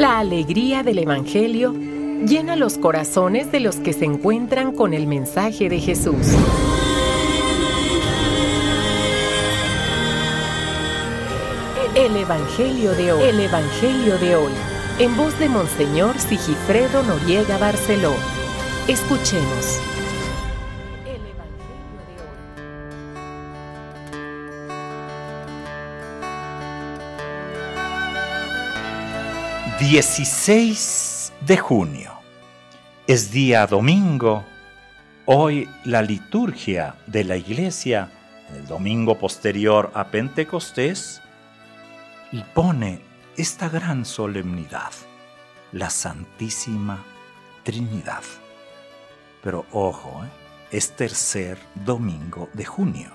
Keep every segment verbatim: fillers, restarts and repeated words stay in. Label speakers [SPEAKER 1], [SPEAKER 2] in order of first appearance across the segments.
[SPEAKER 1] La alegría del Evangelio llena los corazones de los que se encuentran con el mensaje de Jesús. El Evangelio de hoy. El Evangelio de hoy. En voz de Monseñor Sigifredo Noriega Barceló. Escuchemos. El Evangelio de
[SPEAKER 2] hoy. dieciséis de junio. Es día domingo. Hoy la liturgia de la Iglesia, el domingo posterior a Pentecostés, y pone esta gran solemnidad, la Santísima Trinidad. Pero ojo, ¿eh? es tercer domingo de junio,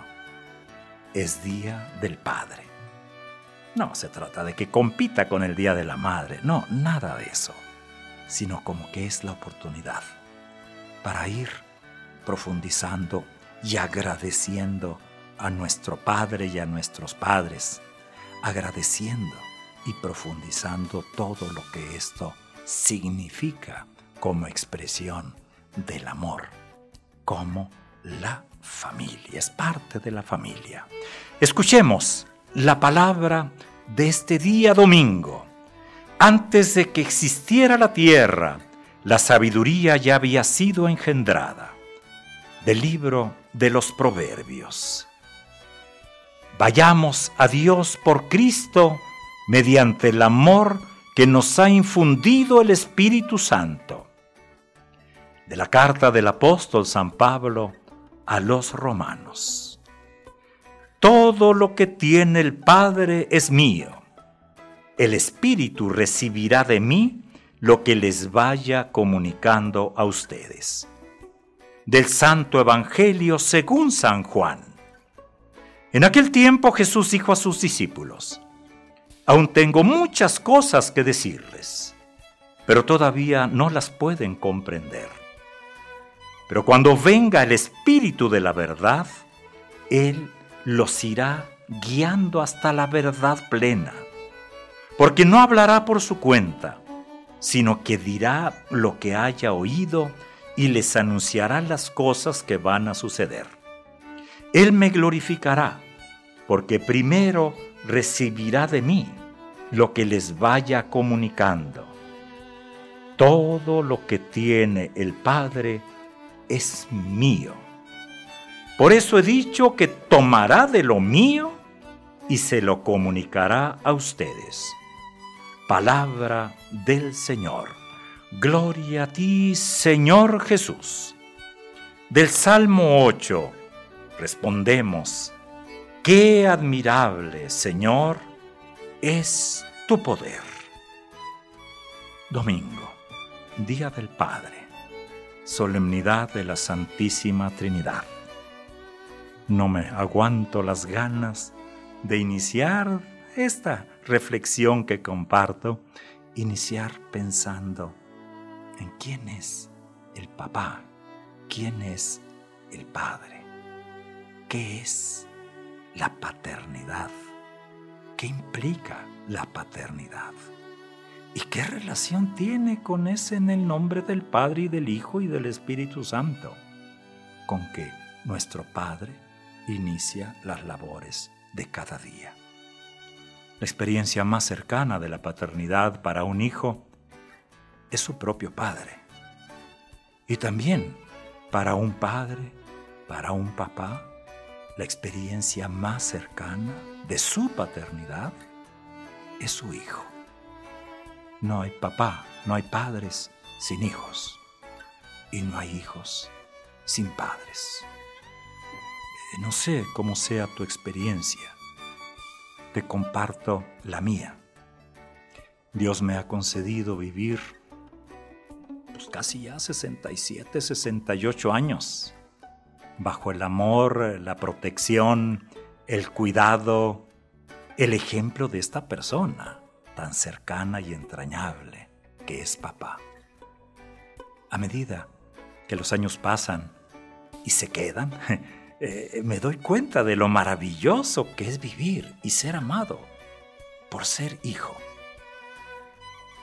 [SPEAKER 2] es Día del Padre. No se trata de que compita con el Día de la Madre, no, nada de eso, sino como que es la oportunidad para ir profundizando y agradeciendo a nuestro Padre y a nuestros padres, agradeciendo y profundizando todo lo que esto significa como expresión del amor, como la familia, es parte de la familia. Escuchemos la palabra de este día domingo. Antes de que existiera la tierra, la sabiduría ya había sido engendrada. Del libro de los Proverbios. Vayamos a Dios por Cristo mediante el amor que nos ha infundido el Espíritu Santo. De la carta del apóstol San Pablo a los romanos. Todo lo que tiene el Padre es mío. El Espíritu recibirá de mí lo que les vaya comunicando a ustedes. Del Santo Evangelio según San Juan. En aquel tiempo Jesús dijo a sus discípulos: aún tengo muchas cosas que decirles, pero todavía no las pueden comprender. Pero cuando venga el Espíritu de la verdad, Él los irá guiando hasta la verdad plena, porque no hablará por su cuenta, sino que dirá lo que haya oído y les anunciará las cosas que van a suceder. Él me glorificará, porque primero recibirá de mí lo que les vaya comunicando. Todo lo que tiene el Padre es mío. Por eso he dicho que tomará de lo mío y se lo comunicará a ustedes. Palabra del Señor. Gloria a ti, Señor Jesús. Del Salmo ocho respondemos: qué admirable, Señor, es tu poder. Domingo, Día del Padre, solemnidad de la Santísima Trinidad. No me aguanto las ganas de iniciar esta reflexión que comparto, iniciar pensando en quién es el papá, quién es el padre, qué es la paternidad, qué implica la paternidad y qué relación tiene con ese en el nombre del Padre y del Hijo y del Espíritu Santo, con que nuestro Padre inicia las labores de cada día. La experiencia más cercana de la paternidad para un hijo es su propio padre. Y también para un padre, para un papá, la experiencia más cercana de su paternidad es su hijo. No hay papá, no hay padres sin hijos. Y no hay hijos sin padres. No sé cómo sea tu experiencia. Te comparto la mía. Dios me ha concedido vivir pues casi ya sesenta y siete, sesenta y ocho años, bajo el amor, la protección, el cuidado, el ejemplo de esta persona tan cercana y entrañable que es papá. A medida que los años pasan y se quedan, eh, me doy cuenta de lo maravilloso que es vivir y ser amado por ser hijo.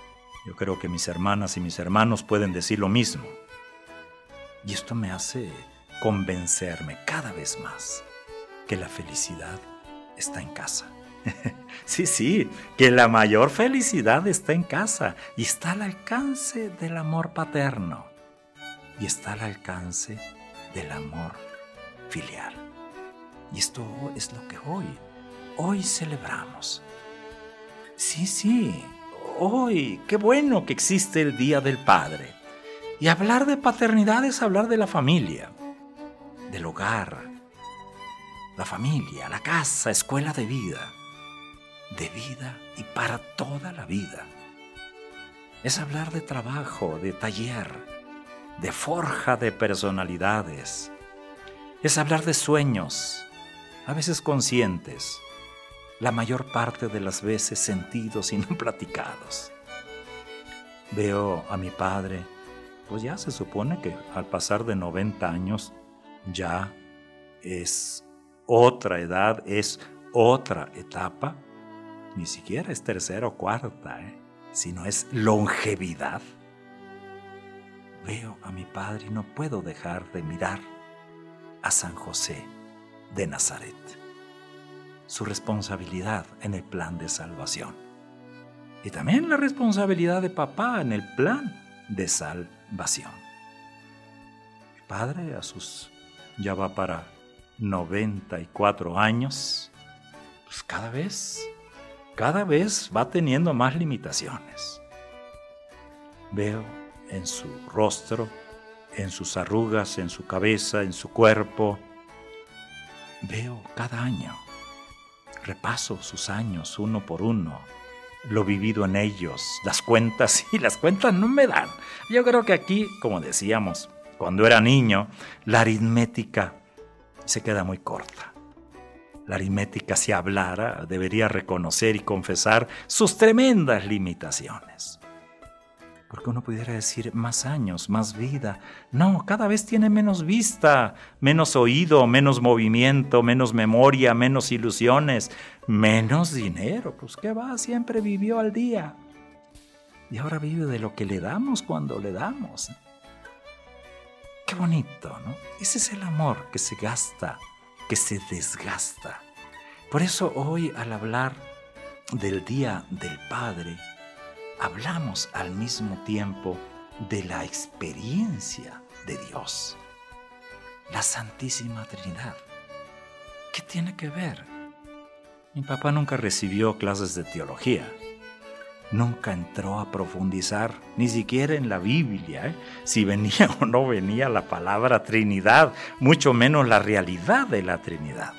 [SPEAKER 2] Yo creo que mis hermanas y mis hermanos pueden decir lo mismo. Y esto me hace convencerme cada vez más que la felicidad está en casa. Sí, sí, que la mayor felicidad está en casa y está al alcance del amor paterno y está al alcance del amor filial. Y esto es lo que hoy, hoy celebramos. Sí, sí, hoy, qué bueno que existe el Día del Padre. Y hablar de paternidad es hablar de la familia, del hogar, la familia, la casa, escuela de vida, de vida y para toda la vida. Es hablar de trabajo, de taller, de forja de personalidades. Es hablar de sueños, a veces conscientes, la mayor parte de las veces sentidos y no platicados. Veo a mi padre, pues ya se supone que al pasar de noventa años ya es otra edad, es otra etapa, ni siquiera es tercera o cuarta, ¿eh? sino es longevidad. Veo a mi padre y no puedo dejar de mirar a San José de Nazaret, su responsabilidad en el plan de salvación y también la responsabilidad de papá en el plan de salvación. Mi padre a sus ya va para noventa y cuatro años, pues cada vez, cada vez va teniendo más limitaciones. Veo en su rostro, en sus arrugas, en su cabeza, en su cuerpo. Veo cada año, repaso sus años uno por uno, lo vivido en ellos, las cuentas, y las cuentas no me dan. Yo creo que aquí, como decíamos, cuando era niño, la aritmética se queda muy corta. La aritmética, si hablara, debería reconocer y confesar sus tremendas limitaciones. Porque uno pudiera decir más años, más vida. No, cada vez tiene menos vista, menos oído, menos movimiento, menos memoria, menos ilusiones, menos dinero. Pues qué va, siempre vivió al día. Y ahora vive de lo que le damos cuando le damos. Qué bonito, ¿no? Ese es el amor que se gasta, que se desgasta. Por eso hoy, al hablar del Día del Padre, hablamos al mismo tiempo de la experiencia de Dios, la Santísima Trinidad. ¿Qué tiene que ver? Mi papá nunca recibió clases de teología, nunca entró a profundizar, ni siquiera en la Biblia, ¿eh? si venía o no venía la palabra Trinidad, mucho menos la realidad de la Trinidad.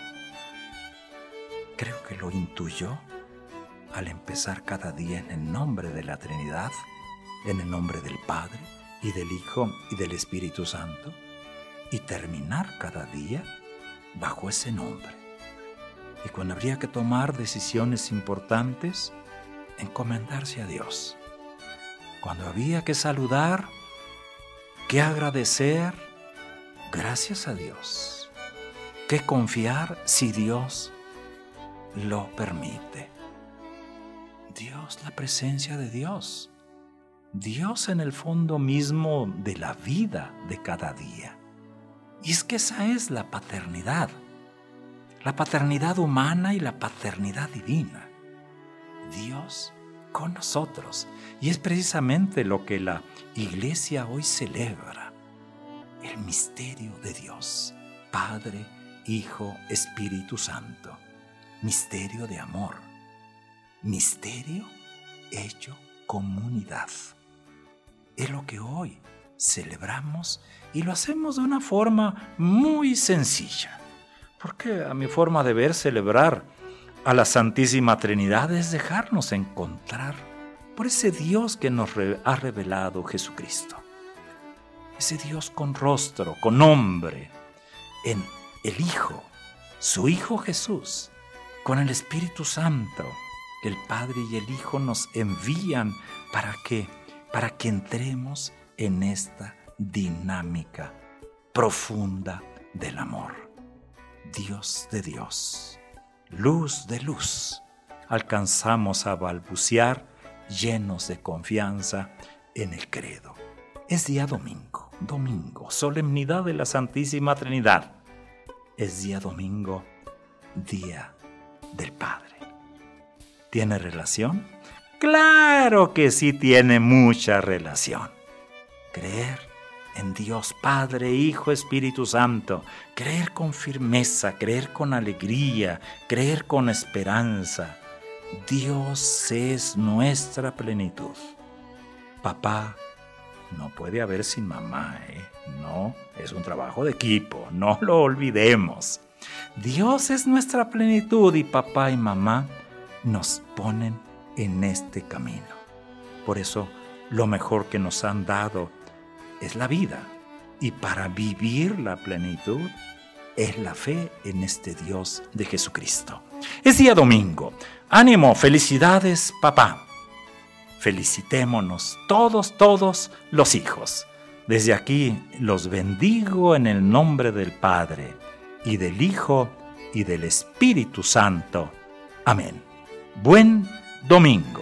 [SPEAKER 2] Creo que lo intuyó al empezar cada día en el nombre de la Trinidad, en el nombre del Padre y del Hijo y del Espíritu Santo, y terminar cada día bajo ese nombre. Y cuando habría que tomar decisiones importantes, encomendarse a Dios. Cuando había que saludar, que agradecer, gracias a Dios. Que confiar si Dios lo permite. Dios, la presencia de Dios. Dios en el fondo mismo de la vida de cada día. Y es que esa es la paternidad. La paternidad humana y la paternidad divina. Dios con nosotros. Y es precisamente lo que la Iglesia hoy celebra. El misterio de Dios. Padre, Hijo, Espíritu Santo. Misterio de amor. Misterio hecho comunidad. Es lo que hoy celebramos y lo hacemos de una forma muy sencilla. Porque a mi forma de ver, celebrar a la Santísima Trinidad es dejarnos encontrar por ese Dios que nos ha revelado Jesucristo. Ese Dios con rostro, con nombre, en el Hijo, su Hijo Jesús, con el Espíritu Santo, que el Padre y el Hijo nos envían para que, para que entremos en esta dinámica profunda del amor. Dios de Dios, luz de luz, alcanzamos a balbucear llenos de confianza en el credo. Es día domingo, domingo, solemnidad de la Santísima Trinidad. Es día domingo, día del Padre. ¿Tiene relación? ¡Claro que sí tiene mucha relación! Creer en Dios Padre, Hijo, Espíritu Santo, creer con firmeza, creer con alegría, creer con esperanza. Dios es nuestra plenitud. Papá no puede haber sin mamá, ¿eh? No, es un trabajo de equipo, no lo olvidemos. Dios es nuestra plenitud y papá y mamá nos ponen en este camino. Por eso, lo mejor que nos han dado es la vida. Y para vivir la plenitud es la fe en este Dios de Jesucristo. Es día domingo. Ánimo, felicidades, papá. Felicitémonos todos, todos los hijos. Desde aquí los bendigo en el nombre del Padre, y del Hijo, y del Espíritu Santo. Amén. Buen domingo.